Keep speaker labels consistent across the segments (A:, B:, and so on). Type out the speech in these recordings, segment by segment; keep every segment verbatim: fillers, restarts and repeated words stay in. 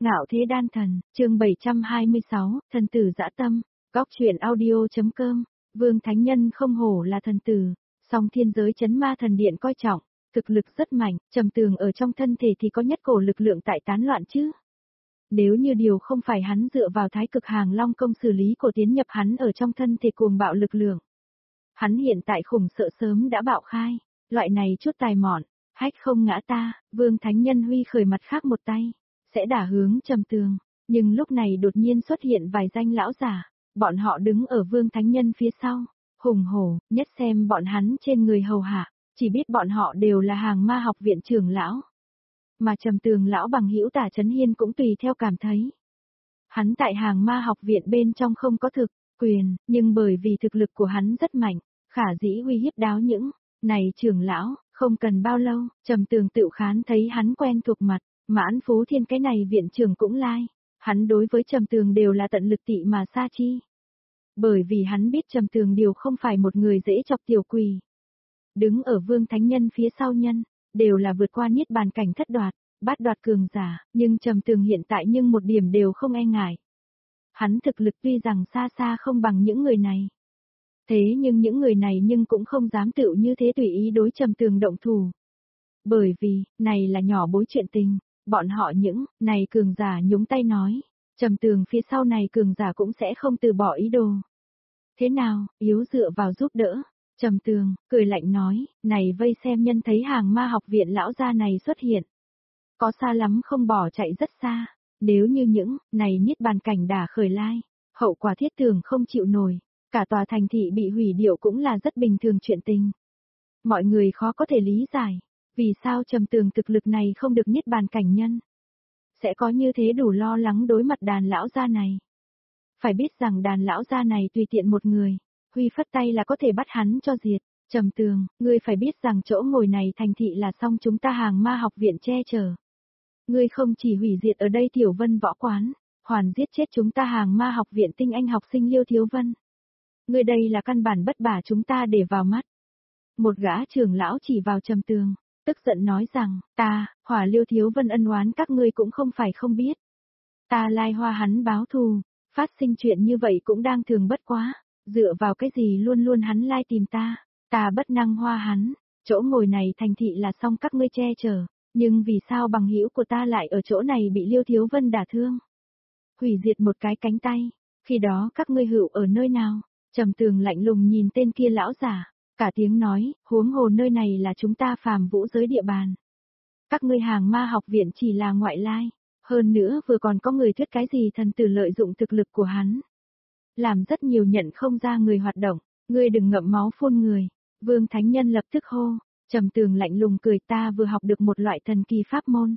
A: Ngạo thế đan thần, chương bảy trăm hai mươi sáu, thần tử dã tâm, góc truyện audio.com, Vương Thánh Nhân không hổ là thần tử, song thiên giới chấn ma thần điện coi trọng, thực lực rất mạnh, trầm tường ở trong thân thể thì có nhất cổ lực lượng tại tán loạn chứ. Nếu như điều không phải hắn dựa vào thái cực hàng long công xử lý cổ tiến nhập hắn ở trong thân thể cuồng bạo lực lượng. Hắn hiện tại khủng sợ sớm đã bạo khai, loại này chút tài mọn, hách không ngã ta, Vương Thánh Nhân huy khởi mặt khác một tay, sẽ đả hướng trầm tường, nhưng lúc này đột nhiên xuất hiện vài danh lão giả, bọn họ đứng ở Vương Thánh Nhân phía sau, hùng hổ, nhất xem bọn hắn trên người hầu hạ, chỉ biết bọn họ đều là hàng ma học viện trưởng lão. Mà trầm tường lão bằng hữu Tả Chấn Hiên cũng tùy theo cảm thấy. Hắn tại hàng ma học viện bên trong không có thực, quyền, nhưng bởi vì thực lực của hắn rất mạnh, khả dĩ uy hiếp đáo những, này trưởng lão, không cần bao lâu, trầm tường tự khán thấy hắn quen thuộc mặt, Mãn Phú Thiên cái này viện trưởng cũng lai, hắn đối với trầm tường đều là tận lực tị mà xa chi. Bởi vì hắn biết trầm tường điều không phải một người dễ chọc tiểu quỷ. Đứng ở Vương Thánh Nhân phía sau nhân, đều là vượt qua niết bàn cảnh thất đoạt, bát đoạt cường giả, nhưng trầm tường hiện tại nhưng một điểm đều không e ngại. Hắn thực lực tuy rằng xa xa không bằng những người này. Thế nhưng những người này nhưng cũng không dám tự như thế tùy ý đối trầm tường động thủ. Bởi vì, này là nhỏ bối chuyện tình, bọn họ những, này cường giả nhúng tay nói, trầm tường phía sau này cường giả cũng sẽ không từ bỏ ý đồ. Thế nào, yếu dựa vào giúp đỡ, trầm tường, cười lạnh nói, này vây xem nhân thấy hàng ma học viện lão gia này xuất hiện. Có xa lắm không bỏ chạy rất xa, nếu như những, này niết bàn cảnh đả khởi lai, hậu quả thiết tường không chịu nổi, cả tòa thành thị bị hủy điệu cũng là rất bình thường chuyện tình. Mọi người khó có thể lý giải, vì sao trầm tường thực lực này không được niết bàn cảnh nhân. Sẽ có như thế đủ lo lắng đối mặt đàn lão gia này. Phải biết rằng đàn lão gia này tùy tiện một người, huy phất tay là có thể bắt hắn cho diệt. Trầm tường, ngươi phải biết rằng chỗ ngồi này thành thị là xong chúng ta hàng ma học viện che chở. Ngươi không chỉ hủy diệt ở đây Tiểu Vân võ quán, hoàn giết chết chúng ta hàng ma học viện tinh anh học sinh Liêu Thiếu Vân. Ngươi đây là căn bản bất bả chúng ta để vào mắt. Một gã trưởng lão chỉ vào trầm tường, tức giận nói rằng, ta, hỏa Liêu Thiếu Vân ân oán các ngươi cũng không phải không biết. Ta lai hoa hắn báo thù, phát sinh chuyện như vậy cũng đang thường bất quá, dựa vào cái gì luôn luôn hắn lai tìm ta, ta bất năng hoa hắn, chỗ ngồi này thành thị là xong các ngươi che chở, nhưng vì sao bằng hữu của ta lại ở chỗ này bị Liêu Thiếu Vân đả thương? Hủy diệt một cái cánh tay, khi đó các ngươi hữu ở nơi nào? Trầm tường lạnh lùng nhìn tên kia lão giả, cả tiếng nói, huống hồ nơi này là chúng ta phàm vũ giới địa bàn. Các ngươi hàng ma học viện chỉ là ngoại lai, hơn nữa vừa còn có người thuyết cái gì thần tử lợi dụng thực lực của hắn. Làm rất nhiều nhận không ra người hoạt động, ngươi đừng ngậm máu phun người, Vương Thánh Nhân lập tức hô, trầm tường lạnh lùng cười ta vừa học được một loại thần kỳ pháp môn.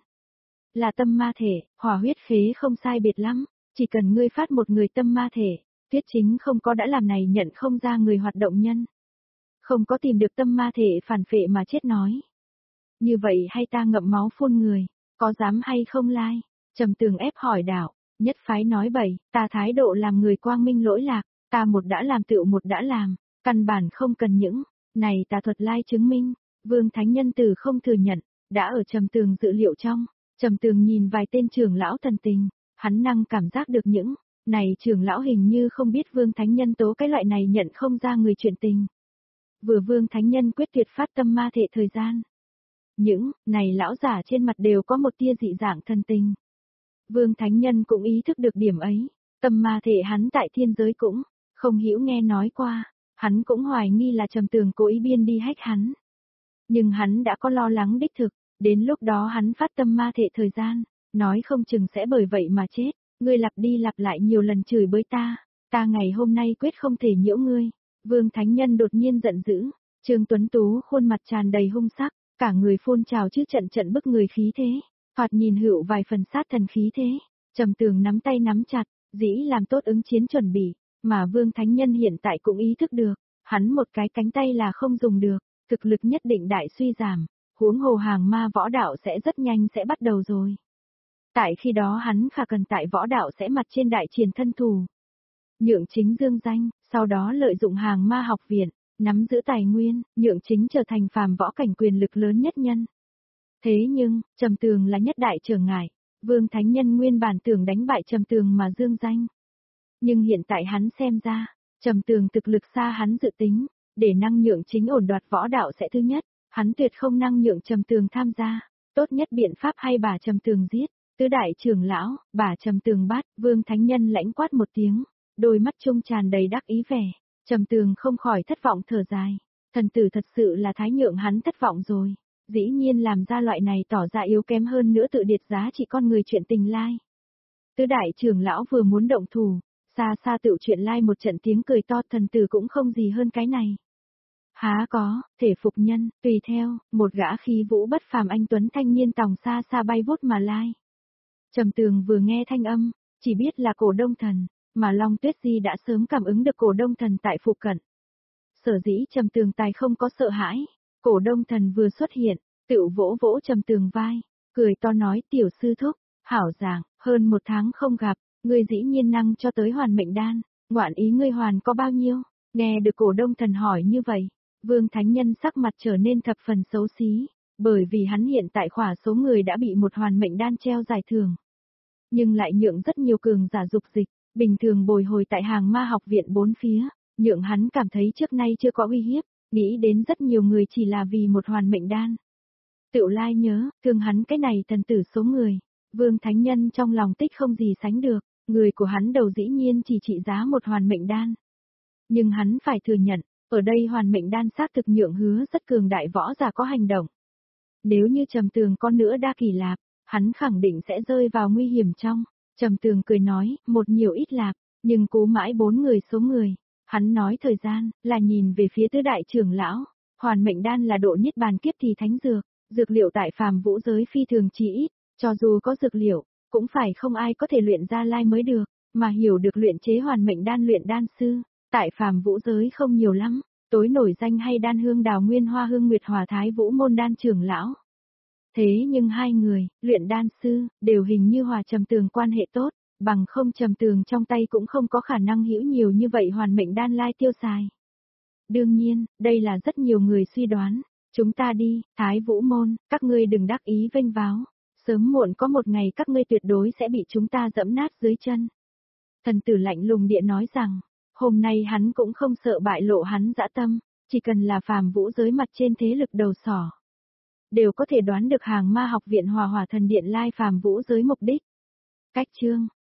A: Là tâm ma thể, hỏa huyết khế không sai biệt lắm, chỉ cần ngươi phát một người tâm ma thể, Tuyết Chính không có đã làm này nhận không ra người hoạt động nhân. Không có tìm được tâm ma thể phản phệ mà chết nói. Như vậy hay ta ngậm máu phun người, có dám hay không lai? Trầm tường ép hỏi đạo, nhất phái nói bậy, ta thái độ làm người quang minh lỗi lạc, ta một đã làm tựu một đã làm, căn bản không cần những, này ta thuật lai chứng minh, Vương Thánh Nhân từ không thừa nhận, đã ở trầm tường dự liệu trong, trầm tường nhìn vài tên trưởng lão thần tình, hắn năng cảm giác được những, này trưởng lão hình như không biết Vương Thánh Nhân tố cái loại này nhận không ra người chuyện tình. Vừa Vương Thánh Nhân quyết tuyệt phát tâm ma thể thời gian. Những, này lão giả trên mặt đều có một tia dị dạng thần tình. Vương Thánh Nhân cũng ý thức được điểm ấy, tâm ma thể hắn tại thiên giới cũng, không hiểu nghe nói qua, hắn cũng hoài nghi là trầm tường cố ý biên đi hách hắn. Nhưng hắn đã có lo lắng đích thực, đến lúc đó hắn phát tâm ma thể thời gian, nói không chừng sẽ bởi vậy mà chết, ngươi lặp đi lặp lại nhiều lần chửi bới ta, ta ngày hôm nay quyết không thể nhiễu ngươi. Vương Thánh Nhân đột nhiên giận dữ, Trương Tuấn Tú khuôn mặt tràn đầy hung sắc, cả người phun trào chứ trận trận bức người khí thế, thoạt nhìn hữu vài phần sát thần khí thế, trầm tường nắm tay nắm chặt, dĩ làm tốt ứng chiến chuẩn bị, mà Vương Thánh Nhân hiện tại cũng ý thức được, hắn một cái cánh tay là không dùng được, thực lực nhất định đại suy giảm, huống hồ hàng ma võ đạo sẽ rất nhanh sẽ bắt đầu rồi. Tại khi đó hắn khả cần tại võ đạo sẽ mặt trên đại triển thân thủ. Nhượng Chính dương danh, sau đó lợi dụng hàng ma học viện, nắm giữ tài nguyên, Nhượng Chính trở thành phàm võ cảnh quyền lực lớn nhất nhân. Thế nhưng, trầm tường là nhất đại trở ngại, Vương Thánh Nhân nguyên bản tưởng đánh bại Trầm Tường mà dương danh. Nhưng hiện tại hắn xem ra, Trầm Tường thực lực xa hắn dự tính, để năng nhượng chính ổn đoạt võ đạo sẽ thứ nhất, hắn tuyệt không năng nhượng Trầm Tường tham gia, tốt nhất biện pháp hay bà Trầm Tường giết. Tứ đại trưởng lão, bà Trầm Tường bắt, Vương Thánh Nhân lãnh quát một tiếng, đôi mắt trung tràn đầy đắc ý vẻ, Trầm Tường không khỏi thất vọng thở dài, thần tử thật sự là thái nhượng hắn thất vọng rồi, dĩ nhiên làm ra loại này tỏ ra yếu kém hơn nữa tự điệt giá trị con người chuyện tình lai. Tứ đại trưởng lão vừa muốn động thủ, xa xa tự chuyện lai một trận tiếng cười to, thần tử cũng không gì hơn cái này. Há có, thể phục nhân, tùy theo, một gã khí vũ bất phàm anh tuấn thanh niên tòng xa xa bay vút mà lai. Trầm Tường vừa nghe thanh âm, chỉ biết là Cổ Đông Thần, mà Long Tuyết Di đã sớm cảm ứng được Cổ Đông Thần tại phụ cận. Sở dĩ Trầm Tường tài không có sợ hãi, Cổ Đông Thần vừa xuất hiện, tựu vỗ vỗ Trầm Tường vai, cười to nói tiểu sư thúc, hảo giảng, hơn một tháng không gặp, ngươi dĩ nhiên năng cho tới hoàn mệnh đan, ngoạn ý ngươi hoàn có bao nhiêu, nghe được Cổ Đông Thần hỏi như vậy, Vương Thánh Nhân sắc mặt trở nên thập phần xấu xí. Bởi vì hắn hiện tại khỏa số người đã bị một hoàn mệnh đan treo giải thưởng. Nhưng lại nhượng rất nhiều cường giả dục dịch, bình thường bồi hồi tại hàng ma học viện bốn phía, nhượng hắn cảm thấy trước nay chưa có uy hiếp, nghĩ đến rất nhiều người chỉ là vì một hoàn mệnh đan. Tựu lai nhớ, thương hắn cái này thần tử số người, Vương Thánh Nhân trong lòng tích không gì sánh được, người của hắn đầu dĩ nhiên chỉ trị giá một hoàn mệnh đan. Nhưng hắn phải thừa nhận, ở đây hoàn mệnh đan xác thực nhượng hứa rất cường đại võ giả có hành động. Nếu như Trầm Tường con nữa đa kỳ lạp, hắn khẳng định sẽ rơi vào nguy hiểm trong. Trầm Tường cười nói, một nhiều ít lạp, nhưng cố mãi bốn người số người. Hắn nói thời gian, là nhìn về phía tứ đại trưởng lão. Hoàn mệnh đan là độ niết bàn kiếp thì thánh dược, dược liệu tại phàm vũ giới phi thường chỉ ít, cho dù có dược liệu, cũng phải không ai có thể luyện ra lai mới được, mà hiểu được luyện chế hoàn mệnh đan luyện đan sư, tại phàm vũ giới không nhiều lắm. Tối nổi danh hay Đan Hương Đào Nguyên Hoa Hương Nguyệt Hòa Thái Vũ môn đan trưởng lão. Thế nhưng hai người, luyện đan sư, đều hình như Hòa Trầm Tường quan hệ tốt, bằng không Trầm Tường trong tay cũng không có khả năng hữu nhiều như vậy hoàn mệnh đan lai tiêu xài. Đương nhiên, đây là rất nhiều người suy đoán. Chúng ta đi, Thái Vũ môn, các ngươi đừng đắc ý vênh váo. Sớm muộn có một ngày các ngươi tuyệt đối sẽ bị chúng ta dẫm nát dưới chân. Thần tử lạnh lùng địa nói rằng, hôm nay hắn cũng không sợ bại lộ hắn dã tâm, chỉ cần là phàm vũ giới mặt trên thế lực đầu sỏ. Đều có thể đoán được hàng ma học viện Hòa Hỏa Thần Điện lai phàm vũ giới mục đích. Cách chương